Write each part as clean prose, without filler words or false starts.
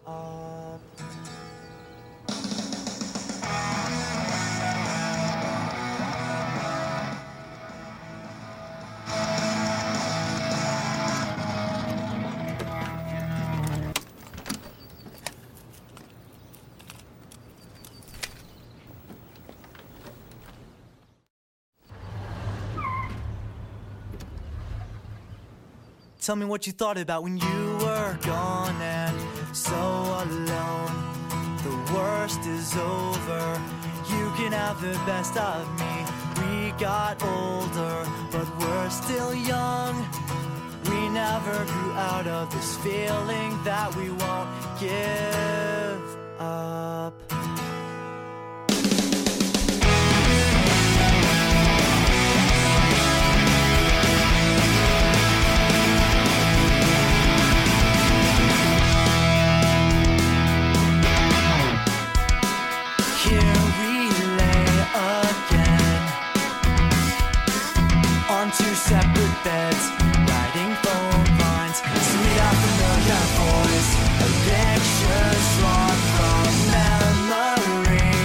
up. Tell me what you thought about when you were gone and so alone. The worst is over. You can have the best of me. We got older, but we're still young. We never grew out of this feeling that we won't give up. Two separate beds, riding phone lines, sweet out familiar voice, a picture drawn from memory.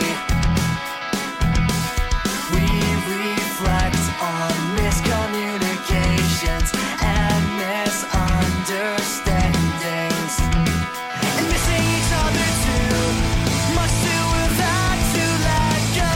We reflect on miscommunications and misunderstandings, and missing each other too much to have had to let go.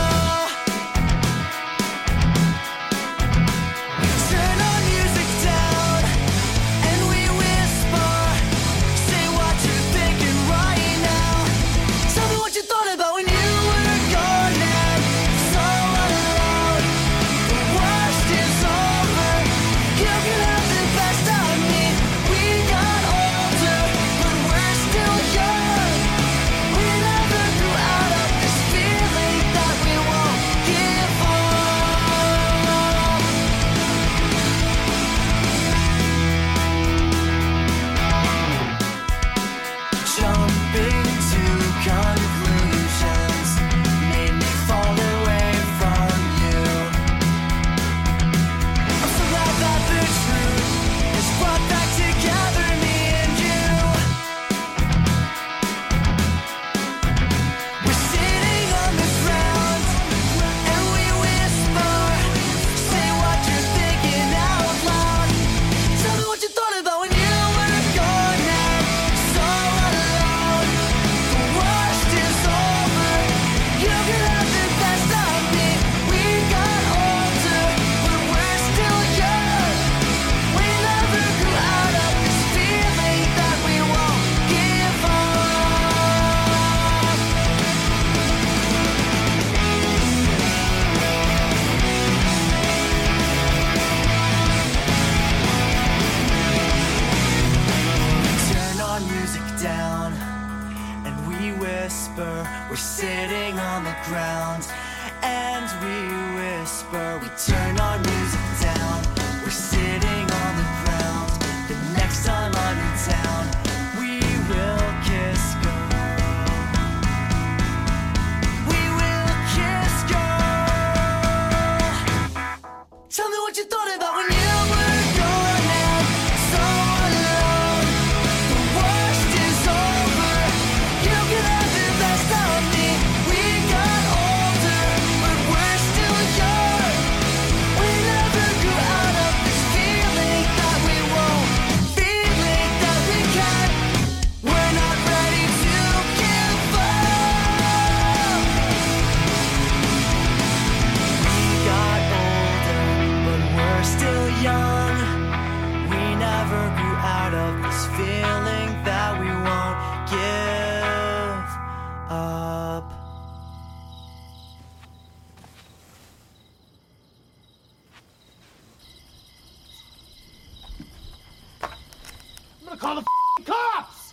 We're sitting on the ground and we whisper. We turn our music down. We're sitting on the ground. The next time I'm in town, we will kiss girl. We will kiss girl. Tell me what you thought about when you were gone and so alone. The worst is over. You can have the best of me. We got older, but we're still young. We never grew out of this feeling that we won't, feeling that we can. We're not ready to give up. We got older, but we're still young. We never grew out of this feeling that we won't give up. I'm gonna call the cops!